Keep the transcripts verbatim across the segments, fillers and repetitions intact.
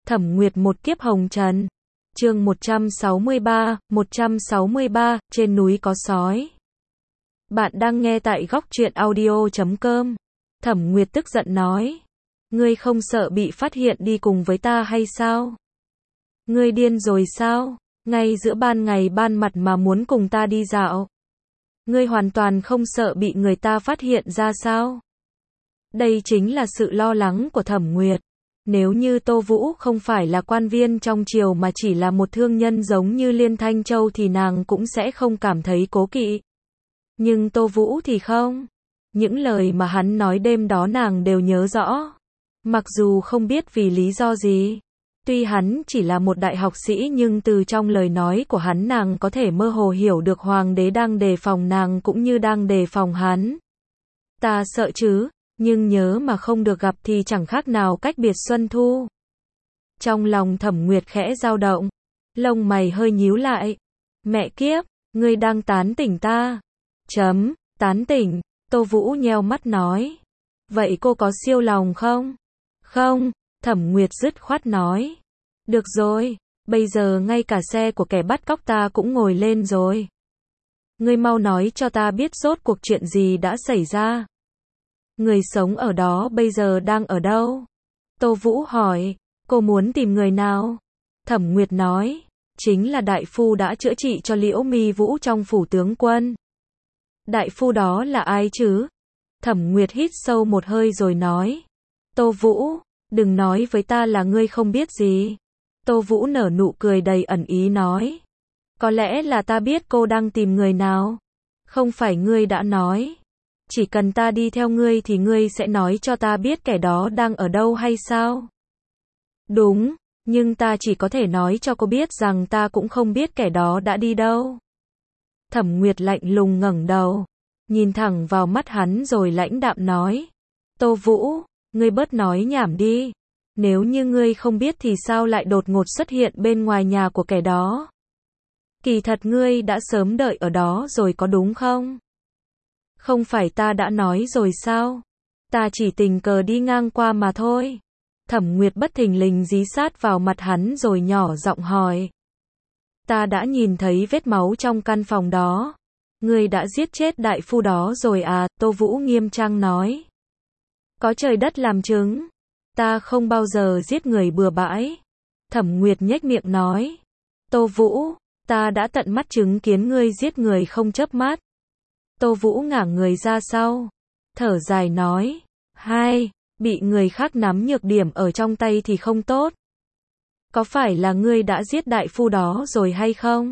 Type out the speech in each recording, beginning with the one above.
Thẩm Nguyệt một kiếp hồng trần. Chương một trăm sáu mươi ba, một trăm sáu mươi ba, trên núi có sói. Bạn đang nghe tại góc truyện audio chấm com. Thẩm Nguyệt tức giận nói. Ngươi không sợ bị phát hiện đi cùng với ta hay sao? Ngươi điên rồi sao? Ngay giữa ban ngày ban mặt mà muốn cùng ta đi dạo. Ngươi hoàn toàn không sợ bị người ta phát hiện ra sao? Đây chính là sự lo lắng của Thẩm Nguyệt. Nếu như Tô Vũ không phải là quan viên trong triều mà chỉ là một thương nhân giống như Liên Thanh Châu thì nàng cũng sẽ không cảm thấy cố kỵ. Nhưng Tô Vũ thì không. Những lời mà hắn nói đêm đó nàng đều nhớ rõ. Mặc dù không biết vì lý do gì. Tuy hắn chỉ là một đại học sĩ nhưng từ trong lời nói của hắn nàng có thể mơ hồ hiểu được hoàng đế đang đề phòng nàng cũng như đang đề phòng hắn. Ta sợ chứ, nhưng nhớ mà không được gặp thì chẳng khác nào cách biệt xuân thu. Trong lòng Thẩm Nguyệt khẽ dao động, lông mày hơi nhíu lại. Mẹ kiếp, ngươi đang tán tỉnh ta. Chấm, tán tỉnh, Tô Vũ nheo mắt nói. Vậy cô có siêu lòng không? Không, Thẩm Nguyệt dứt khoát nói. Được rồi, bây giờ ngay cả xe của kẻ bắt cóc ta cũng ngồi lên rồi. Ngươi mau nói cho ta biết rốt cuộc chuyện gì đã xảy ra. Người sống ở đó bây giờ đang ở đâu? Tô Vũ hỏi, cô muốn tìm người nào? Thẩm Nguyệt nói, chính là đại phu đã chữa trị cho Liễu Mi Vũ trong phủ tướng quân. Đại phu đó là ai chứ? Thẩm Nguyệt hít sâu một hơi rồi nói. Tô Vũ, đừng nói với ta là ngươi không biết gì. Tô Vũ nở nụ cười đầy ẩn ý nói. Có lẽ là ta biết cô đang tìm người nào. Không phải ngươi đã nói. Chỉ cần ta đi theo ngươi thì ngươi sẽ nói cho ta biết kẻ đó đang ở đâu hay sao? Đúng, nhưng ta chỉ có thể nói cho cô biết rằng ta cũng không biết kẻ đó đã đi đâu. Thẩm Nguyệt lạnh lùng ngẩng đầu, nhìn thẳng vào mắt hắn rồi lãnh đạm nói. Tô Vũ, ngươi bớt nói nhảm đi. Nếu như ngươi không biết thì sao lại đột ngột xuất hiện bên ngoài nhà của kẻ đó? Kỳ thật ngươi đã sớm đợi ở đó rồi có đúng không? Không phải ta đã nói rồi sao? Ta chỉ tình cờ đi ngang qua mà thôi. Thẩm Nguyệt bất thình lình dí sát vào mặt hắn rồi nhỏ giọng hỏi. Ta đã nhìn thấy vết máu trong căn phòng đó. Ngươi đã giết chết đại phu đó rồi à? Tô Vũ nghiêm trang nói. Có trời đất làm chứng. Ta không bao giờ giết người bừa bãi. Thẩm Nguyệt nhếch miệng nói. Tô Vũ, ta đã tận mắt chứng kiến ngươi giết người không chớp mắt. Tô Vũ ngả người ra sau, thở dài nói, hai, bị người khác nắm nhược điểm ở trong tay thì không tốt. Có phải là ngươi đã giết đại phu đó rồi hay không?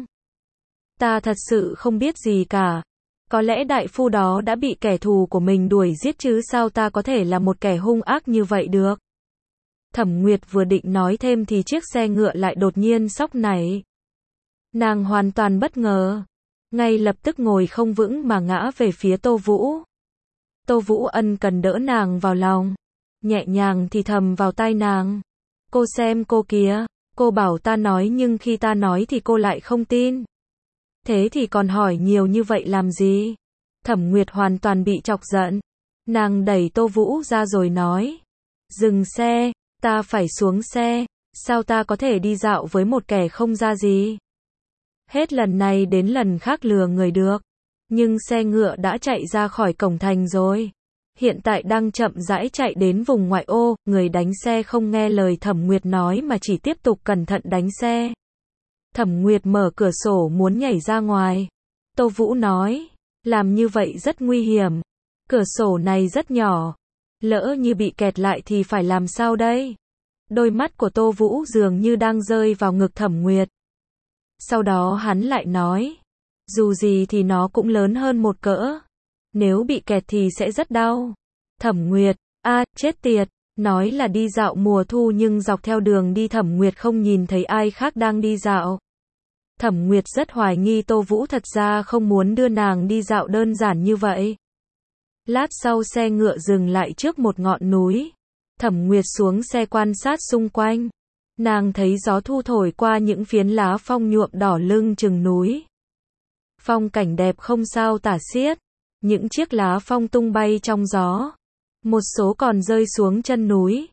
Ta thật sự không biết gì cả. Có lẽ đại phu đó đã bị kẻ thù của mình đuổi giết chứ sao ta có thể là một kẻ hung ác như vậy được? Thẩm Nguyệt vừa định nói thêm thì chiếc xe ngựa lại đột nhiên xóc nảy. Nàng hoàn toàn bất ngờ. Ngay lập tức ngồi không vững mà ngã về phía Tô Vũ. Tô Vũ ân cần đỡ nàng vào lòng, nhẹ nhàng thì thầm vào tai nàng. Cô xem cô kìa, cô bảo ta nói nhưng khi ta nói thì cô lại không tin. Thế thì còn hỏi nhiều như vậy làm gì? Thẩm Nguyệt hoàn toàn bị chọc giận. Nàng đẩy Tô Vũ ra rồi nói. Dừng xe, ta phải xuống xe, sao ta có thể đi dạo với một kẻ không ra gì? Hết lần này đến lần khác lừa người được. Nhưng xe ngựa đã chạy ra khỏi cổng thành rồi. Hiện tại đang chậm rãi chạy đến vùng ngoại ô, người đánh xe không nghe lời Thẩm Nguyệt nói mà chỉ tiếp tục cẩn thận đánh xe. Thẩm Nguyệt mở cửa sổ muốn nhảy ra ngoài. Tô Vũ nói, làm như vậy rất nguy hiểm. Cửa sổ này rất nhỏ. Lỡ như bị kẹt lại thì phải làm sao đây? Đôi mắt của Tô Vũ dường như đang rơi vào ngực Thẩm Nguyệt. Sau đó hắn lại nói, dù gì thì nó cũng lớn hơn một cỡ. Nếu bị kẹt thì sẽ rất đau. Thẩm Nguyệt, a chết tiệt, nói là đi dạo mùa thu nhưng dọc theo đường đi Thẩm Nguyệt không nhìn thấy ai khác đang đi dạo. Thẩm Nguyệt rất hoài nghi Tô Vũ thật ra không muốn đưa nàng đi dạo đơn giản như vậy. Lát sau xe ngựa dừng lại trước một ngọn núi. Thẩm Nguyệt xuống xe quan sát xung quanh. Nàng thấy gió thu thổi qua những phiến lá phong nhuộm đỏ lưng chừng núi. Phong cảnh đẹp không sao tả xiết. Những chiếc lá phong tung bay trong gió. Một số còn rơi xuống chân núi.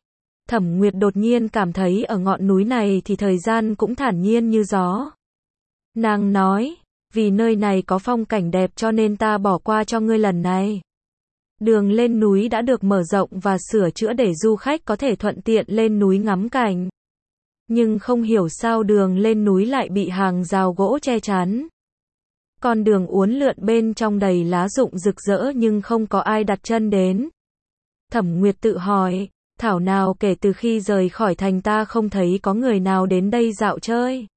Thẩm Nguyệt đột nhiên cảm thấy ở ngọn núi này thì thời gian cũng thản nhiên như gió. Nàng nói, vì nơi này có phong cảnh đẹp cho nên ta bỏ qua cho ngươi lần này. Đường lên núi đã được mở rộng và sửa chữa để du khách có thể thuận tiện lên núi ngắm cảnh. Nhưng không hiểu sao đường lên núi lại bị hàng rào gỗ che chắn. Con đường uốn lượn bên trong đầy lá rụng rực rỡ nhưng không có ai đặt chân đến. Thẩm Nguyệt tự hỏi, thảo nào kể từ khi rời khỏi thành ta không thấy có người nào đến đây dạo chơi.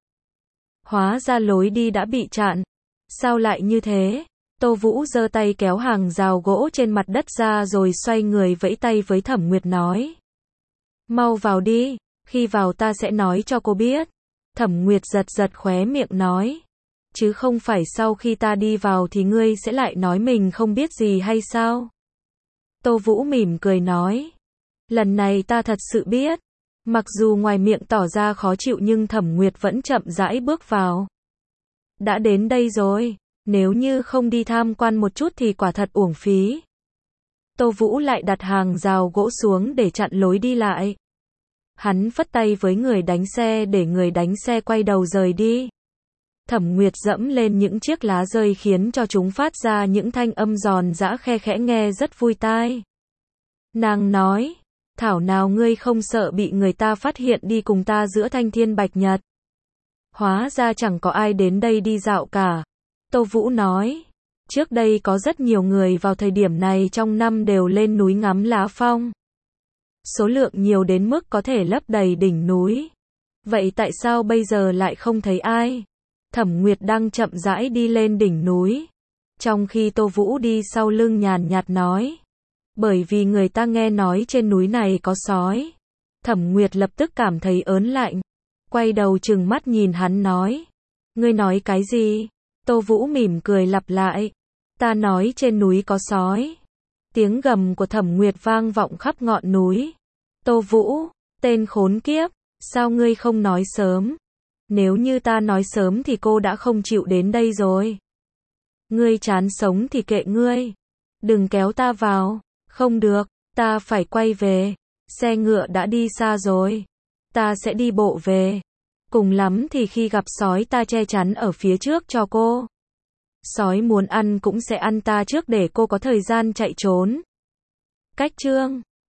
Hóa ra lối đi đã bị chặn. Sao lại như thế? Tô Vũ giơ tay kéo hàng rào gỗ trên mặt đất ra rồi xoay người vẫy tay với Thẩm Nguyệt nói. Mau vào đi, khi vào ta sẽ nói cho cô biết. Thẩm Nguyệt giật giật khóe miệng nói. Chứ không phải sau khi ta đi vào thì ngươi sẽ lại nói mình không biết gì hay sao? Tô Vũ mỉm cười nói. Lần này ta thật sự biết. Mặc dù ngoài miệng tỏ ra khó chịu nhưng Thẩm Nguyệt vẫn chậm rãi bước vào. Đã đến đây rồi, nếu như không đi tham quan một chút thì quả thật uổng phí. Tô Vũ lại đặt hàng rào gỗ xuống để chặn lối đi lại. Hắn phất tay với người đánh xe để người đánh xe quay đầu rời đi. Thẩm Nguyệt dẫm lên những chiếc lá rơi khiến cho chúng phát ra những thanh âm giòn giã khe khẽ nghe rất vui tai. Nàng nói, thảo nào ngươi không sợ bị người ta phát hiện đi cùng ta giữa thanh thiên bạch nhật. Hóa ra chẳng có ai đến đây đi dạo cả. Tô Vũ nói, trước đây có rất nhiều người vào thời điểm này trong năm đều lên núi ngắm lá phong. Số lượng nhiều đến mức có thể lấp đầy đỉnh núi. Vậy tại sao bây giờ lại không thấy ai? Thẩm Nguyệt đang chậm rãi đi lên đỉnh núi. Trong khi Tô Vũ đi sau lưng nhàn nhạt nói. Bởi vì người ta nghe nói trên núi này có sói. Thẩm Nguyệt lập tức cảm thấy ớn lạnh. Quay đầu trừng mắt nhìn hắn nói. Ngươi nói cái gì? Tô Vũ mỉm cười lặp lại. Ta nói trên núi có sói. Tiếng gầm của Thẩm Nguyệt vang vọng khắp ngọn núi. Tô Vũ, tên khốn kiếp, sao ngươi không nói sớm? Nếu như ta nói sớm thì cô đã không chịu đến đây rồi. Ngươi chán sống thì kệ ngươi. Đừng kéo ta vào. Không được, ta phải quay về. Xe ngựa đã đi xa rồi. Ta sẽ đi bộ về. Cùng lắm thì khi gặp sói ta che chắn ở phía trước cho cô. Sói muốn ăn cũng sẽ ăn ta trước để cô có thời gian chạy trốn. Cách chương